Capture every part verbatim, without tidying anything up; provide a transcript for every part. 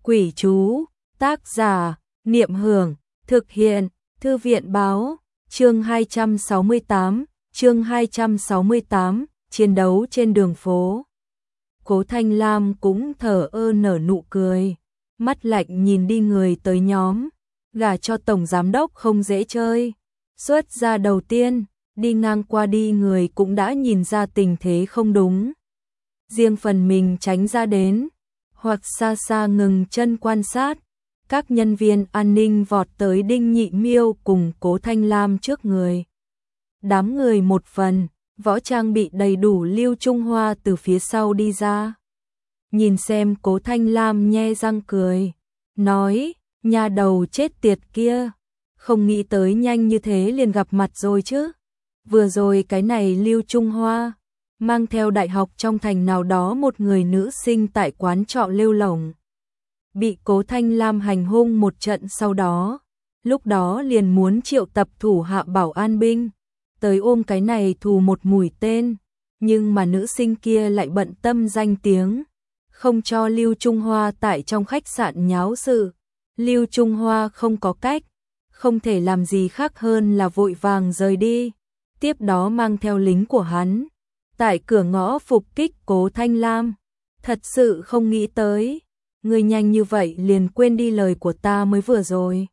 Quỷ chú, tác giả, Niệm Hưởng, thực hiện, Thư viện báo, chương hai trăm sáu mươi tám, chương hai trăm sáu mươi tám, chiến đấu trên đường phố. Cố Thanh Lam cũng thở ơ nở nụ cười, mắt lạnh nhìn đi người tới nhóm, gả cho tổng giám đốc không dễ chơi. Xuất ra đầu tiên, đi ngang qua đi người cũng đã nhìn ra tình thế không đúng. Riêng phần mình tránh ra đến, hoặc xa xa ngừng chân quan sát. Các nhân viên an ninh vọt tới Đinh Nhị Miêu cùng Cố Thanh Lam trước người. Đám người một phần, võ trang bị đầy đủ Lưu Trung Hoa từ phía sau đi ra. Nhìn xem Cố Thanh Lam nhe răng cười, nói, nhà đầu chết tiệt kia, không nghĩ tới nhanh như thế liền gặp mặt rồi chứ. Vừa rồi cái này Lưu Trung Hoa mang theo đại học trong thành nào đó một người nữ sinh tại quán trọ lêu lổng. Bị Cố Thanh Lam hành hung một trận sau đó, lúc đó liền muốn triệu tập thủ hạ bảo an binh, tới ôm cái này thù một mũi tên, nhưng mà nữ sinh kia lại bận tâm danh tiếng, không cho Lưu Trung Hoa tại trong khách sạn nháo sự. Lưu Trung Hoa không có cách, không thể làm gì khác hơn là vội vàng rời đi, tiếp đó mang theo lính của hắn, tại cửa ngõ phục kích Cố Thanh Lam. Thật sự không nghĩ tới, người nhanh như vậy liền quên đi lời của ta mới vừa rồi.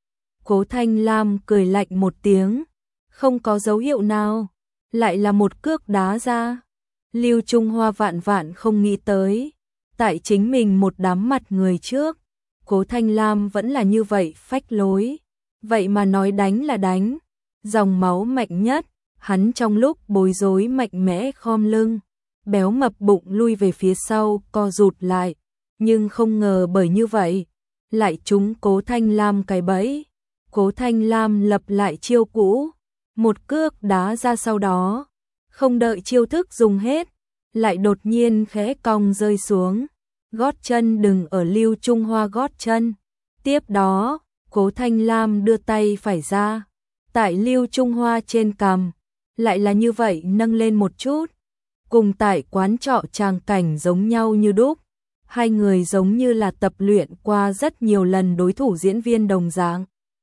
Cố Thanh Lam cười lạnh một tiếng, không có dấu hiệu nào, lại là một cước đá ra. Lưu Trung Hoa vạn vạn không nghĩ tới, tại chính mình một đám mặt người trước, Cố Thanh Lam vẫn là như vậy phách lối, vậy mà nói đánh là đánh, dòng máu mạnh nhất, hắn trong lúc bối rối mạnh mẽ khom lưng, béo mập bụng lui về phía sau co rụt lại, nhưng không ngờ bởi như vậy, lại trúng Cố Thanh Lam cái bẫy. Cố Thanh Lam lập lại chiêu cũ, một cước đá ra sau đó, không đợi chiêu thức dùng hết, lại đột nhiên khẽ cong rơi xuống, gót chân đừng ở Lưu Trung Hoa gót chân. Tiếp đó, Cố Thanh Lam đưa tay phải ra, tại Lưu Trung Hoa trên cằm, lại là như vậy nâng lên một chút, cùng tại quán trọ tràng cảnh giống nhau như đúc. Hai người giống như là tập luyện qua rất nhiều lần đối thủ diễn viên đồng dạng.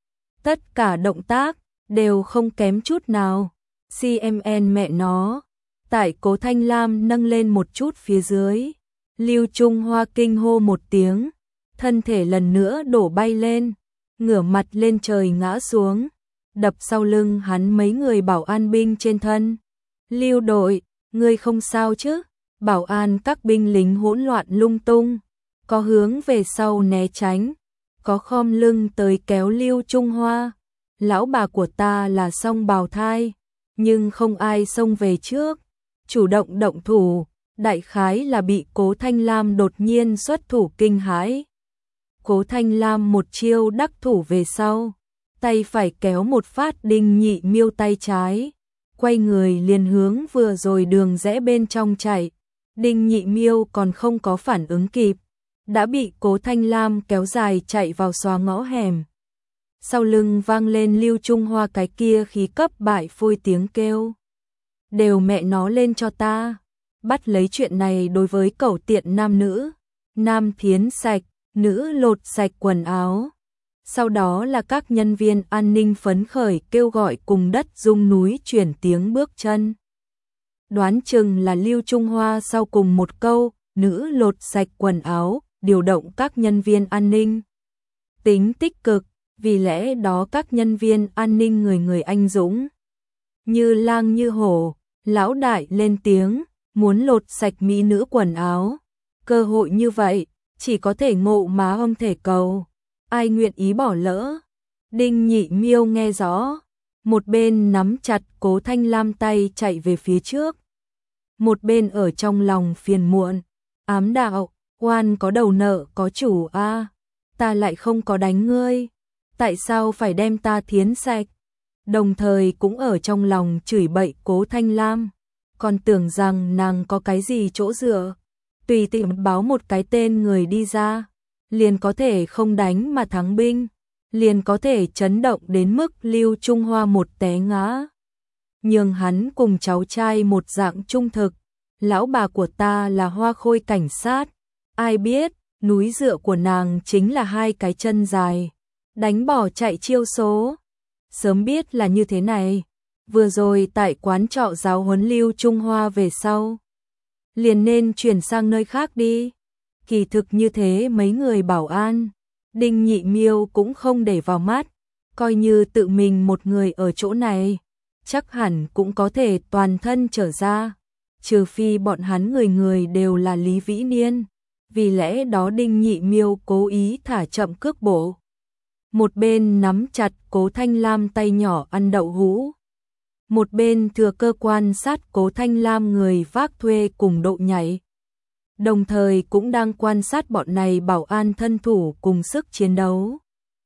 Tất cả động tác đều không kém chút nào. xê em en mẹ nó, tại Cố Thanh Lam nâng lên một chút phía dưới, Lưu Trung Hoa kinh hô một tiếng, thân thể lần nữa đổ bay lên, ngửa mặt lên trời ngã xuống, đập sau lưng hắn mấy người bảo an binh trên thân. Lưu đội, ngươi không sao chứ? Bảo an các binh lính hỗn loạn lung tung, có hướng về sau né tránh, có khom lưng tới kéo Lưu Trung Hoa. Lão bà của ta là song bào thai, nhưng không ai xông về trước, chủ động động thủ, đại khái là bị Cố Thanh Lam đột nhiên xuất thủ kinh hãi. Cố Thanh Lam một chiêu đắc thủ về sau, tay phải kéo một phát Đinh Nhị Miêu tay trái, quay người liền hướng vừa rồi đường rẽ bên trong chạy. Đinh Nhị Miêu còn không có phản ứng kịp, đã bị Cố Thanh Lam kéo dài chạy vào xóa ngõ hẻm. Sau lưng vang lên Lưu Trung Hoa cái kia khí cấp bại phôi tiếng kêu. Đều mẹ nó lên cho ta, bắt lấy chuyện này đối với cẩu tiện nam nữ, nam thiến sạch, nữ lột sạch quần áo. Sau đó là các nhân viên an ninh phấn khởi kêu gọi cùng đất rung núi chuyển tiếng bước chân. Đoán chừng là Lưu Trung Hoa sau cùng một câu, nữ lột sạch quần áo, điều động các nhân viên an ninh. Tính tích cực, vì lẽ đó các nhân viên an ninh người người anh dũng. Như lang như hổ, lão đại lên tiếng, muốn lột sạch mỹ nữ quần áo. Cơ hội như vậy, chỉ có thể ngộ má ông thể cầu. Ai nguyện ý bỏ lỡ? Đinh Nhị Miêu nghe rõ, một bên nắm chặt Cố Thanh Lam tay chạy về phía trước, một bên ở trong lòng phiền muộn, ám đạo, oan có đầu nợ có chủ a, à, ta lại không có đánh ngươi, tại sao phải đem ta thiến sạch? Đồng thời cũng ở trong lòng chửi bậy Cố Thanh Lam, còn tưởng rằng nàng có cái gì chỗ dựa, tùy tiện báo một cái tên người đi ra, liền có thể không đánh mà thắng binh, liền có thể chấn động đến mức Lưu Trung Hoa một té ngã. Nhưng hắn cùng cháu trai một dạng trung thực, lão bà của ta là Hoa Khôi cảnh sát, ai biết, núi dựa của nàng chính là hai cái chân dài, đánh bỏ chạy chiêu số. Sớm biết là như thế này, vừa rồi tại quán trọ giáo huấn Lưu Trung Hoa về sau, liền nên chuyển sang nơi khác đi. Kỳ thực như thế mấy người bảo an, Đinh Nhị Miêu cũng không để vào mắt, coi như tự mình một người ở chỗ này, chắc hẳn cũng có thể toàn thân trở ra, trừ phi bọn hắn người người đều là Lý Vĩ Niên, vì lẽ đó Đinh Nhị Miêu cố ý thả chậm cước bộ. Một bên nắm chặt Cố Thanh Lam tay nhỏ ăn đậu hũ, một bên thừa cơ quan sát Cố Thanh Lam người vác thuê cùng độ nhảy. Đồng thời cũng đang quan sát bọn này bảo an thân thủ cùng sức chiến đấu.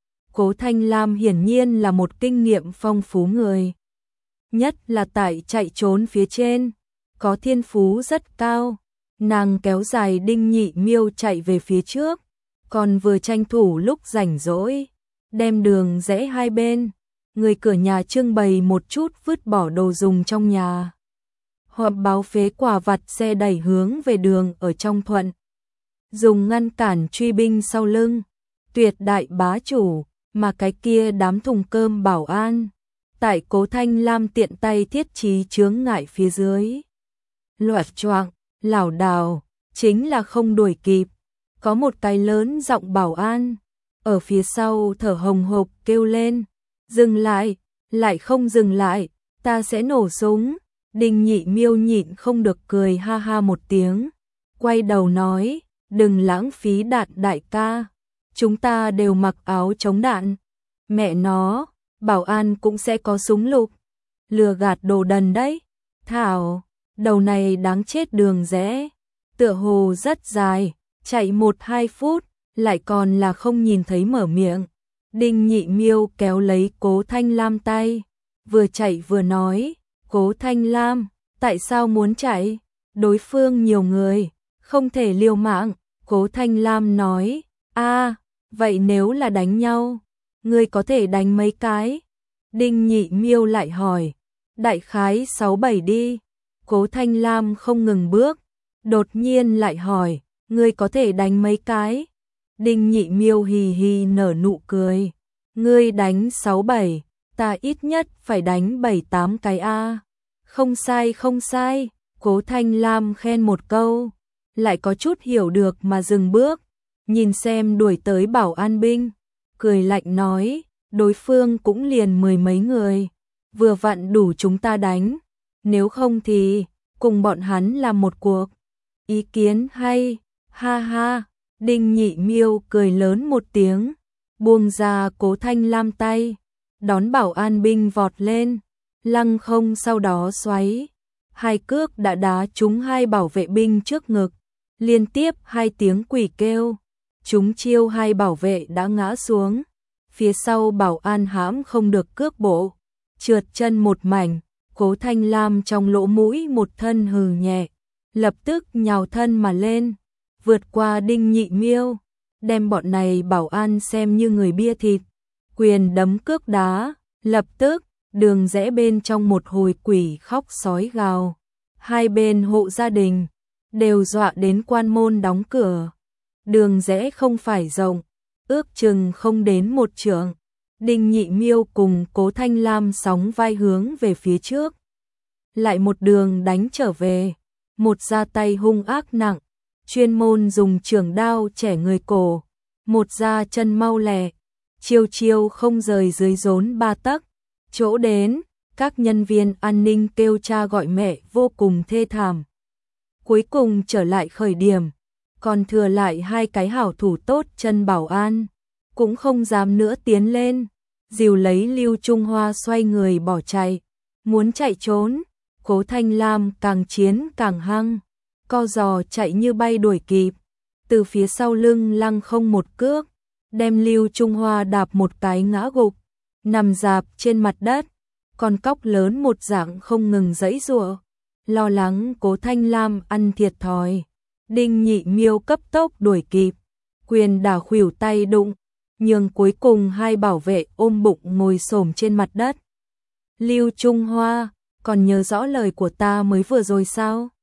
Cố Thanh Lam hiển nhiên là một kinh nghiệm phong phú người. Nhất là tại chạy trốn phía trên, có thiên phú rất cao. Nàng kéo dài Đinh Nhị Miêu chạy về phía trước, còn vừa tranh thủ lúc rảnh rỗi, đem đường rẽ hai bên, người cửa nhà trưng bày một chút vứt bỏ đồ dùng trong nhà. Họp báo phế quả vặt xe đẩy hướng về đường ở trong thuận. Dùng ngăn cản truy binh sau lưng, tuyệt đại bá chủ, mà cái kia đám thùng cơm bảo an. Tại Cố Thanh Lam tiện tay thiết trí chướng ngại phía dưới. Loạt choạng, lảo đảo, chính là không đuổi kịp. Có một cái lớn giọng bảo an, ở phía sau thở hồng hộc kêu lên. Dừng lại, lại không dừng lại, ta sẽ nổ súng. Đinh Nhị Miêu nhịn không được cười ha ha một tiếng, quay đầu nói, đừng lãng phí đạn đại ca, chúng ta đều mặc áo chống đạn. Mẹ nó, bảo an cũng sẽ có súng lục, lừa gạt đồ đần đấy. Thảo, đầu này đáng chết, đường rẽ, tựa hồ rất dài, chạy một hai phút, lại còn là không nhìn thấy mở miệng. Đinh Nhị Miêu kéo lấy Cố Thanh Lam tay, vừa chạy vừa nói, Cố Thanh Lam, tại sao muốn chạy? Đối phương nhiều người, không thể liều mạng. Cố Thanh Lam nói, a, vậy nếu là đánh nhau, ngươi có thể đánh mấy cái? Đinh Nhị Miêu lại hỏi, đại khái sáu bảy đi. Cố Thanh Lam không ngừng bước, đột nhiên lại hỏi, ngươi có thể đánh mấy cái? Đinh Nhị Miêu hì hì nở nụ cười, ngươi đánh sáu bảy, ta ít nhất phải đánh bảy tám cái a. Không sai không sai, Cố Thanh Lam khen một câu, lại có chút hiểu được mà dừng bước, nhìn xem đuổi tới bảo an binh, cười lạnh nói, đối phương cũng liền mười mấy người, vừa vặn đủ chúng ta đánh, nếu không thì cùng bọn hắn làm một cuộc. Ý kiến hay, ha ha. Đinh Nhị Miêu cười lớn một tiếng, buông ra Cố Thanh Lam tay, đón bảo an binh vọt lên, lăng không sau đó xoáy, hai cước đã đá trúng hai bảo vệ binh trước ngực, liên tiếp hai tiếng quỷ kêu, trúng chiêu hai bảo vệ đã ngã xuống, phía sau bảo an hãm không được cước bộ, trượt chân một mảnh. Cố Thanh Lam trong lỗ mũi một thân hừ nhẹ, lập tức nhào thân mà lên, vượt qua Đinh Nhị Miêu, đem bọn này bảo an xem như người bia thịt, quyền đấm cước đá, lập tức, đường rẽ bên trong một hồi quỷ khóc sói gào, hai bên hộ gia đình, đều dọa đến quan môn đóng cửa. Đường rẽ không phải rộng, ước chừng không đến một trượng, Đinh Nhị Miêu cùng Cố Thanh Lam sóng vai hướng về phía trước, lại một đường đánh trở về, một ra tay hung ác nặng, chuyên môn dùng trường đao chẻ người cổ, một ra chân mau lẹ, chiêu chiêu không rời dưới rốn ba tấc, chỗ đến, các nhân viên an ninh kêu cha gọi mẹ vô cùng thê thảm. Cuối cùng trở lại khởi điểm, còn thừa lại hai cái hảo thủ tốt chân bảo an, cũng không dám nữa tiến lên, dìu lấy Lưu Trung Hoa xoay người bỏ chạy, muốn chạy trốn. Cố Thanh Lam càng chiến càng hăng, co giò chạy như bay đuổi kịp, từ phía sau lưng lăng không một cước, đem Lưu Trung Hoa đạp một cái ngã gục, nằm rạp trên mặt đất, con cóc lớn một dạng không ngừng giãy giụa, lo lắng Cố Thanh Lam ăn thiệt thòi. Đinh Nhị Miêu cấp tốc đuổi kịp, quyền đả khuỷu tay đụng, nhưng cuối cùng hai bảo vệ ôm bụng ngồi xổm trên mặt đất. Lưu Trung Hoa, còn nhớ rõ lời của ta mới vừa rồi sao?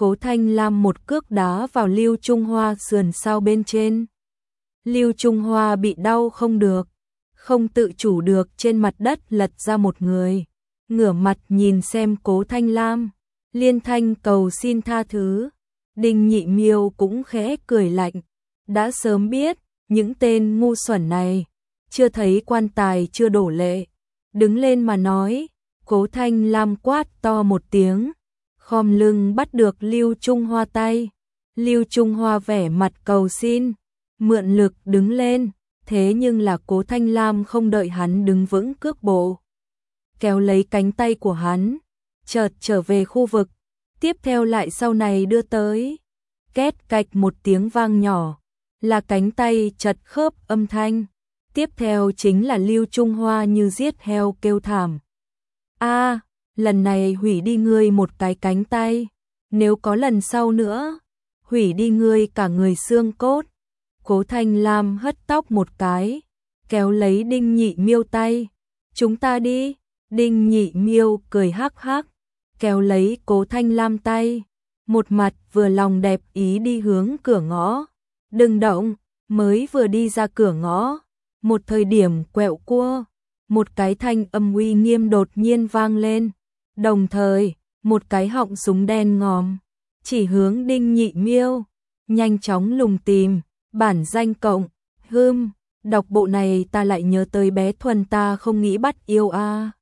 Cố Thanh Lam một cước đá vào Lưu Trung Hoa sườn sau bên trên. Lưu Trung Hoa bị đau không được, không tự chủ được trên mặt đất lật ra một người, ngửa mặt nhìn xem Cố Thanh Lam, liên thanh cầu xin tha thứ. Đinh Nhị Miêu cũng khẽ cười lạnh, đã sớm biết, những tên ngu xuẩn này, chưa thấy quan tài chưa đổ lệ, đứng lên mà nói. Cố Thanh Lam quát to một tiếng, khom lưng bắt được Lưu Trung Hoa tay. Lưu Trung Hoa vẻ mặt cầu xin, mượn lực đứng lên, thế nhưng là Cố Thanh Lam không đợi hắn đứng vững cước bộ, kéo lấy cánh tay của hắn, chợt trở về khu vực, tiếp theo lại sau này đưa tới. Két cạch một tiếng vang nhỏ, là cánh tay chật khớp âm thanh, tiếp theo chính là Lưu Trung Hoa như giết heo kêu thảm. A, lần này hủy đi ngươi một cái cánh tay, nếu có lần sau nữa, hủy đi ngươi cả người xương cốt. Cố Thanh Lam hất tóc một cái, kéo lấy Đinh Nhị Miêu tay, chúng ta đi. Đinh Nhị Miêu cười hắc hắc, kéo lấy Cố Thanh Lam tay, một mặt vừa lòng đẹp ý đi hướng cửa ngõ. Đừng động, mới vừa đi ra cửa ngõ, một thời điểm quẹo cua, một cái thanh âm uy nghiêm đột nhiên vang lên, đồng thời, một cái họng súng đen ngòm, chỉ hướng Đinh Nhị Miêu, nhanh chóng lùng tìm, bản danh cộng, hưm, đọc bộ này ta lại nhớ tới bé Thuần ta không nghĩ bắt yêu a.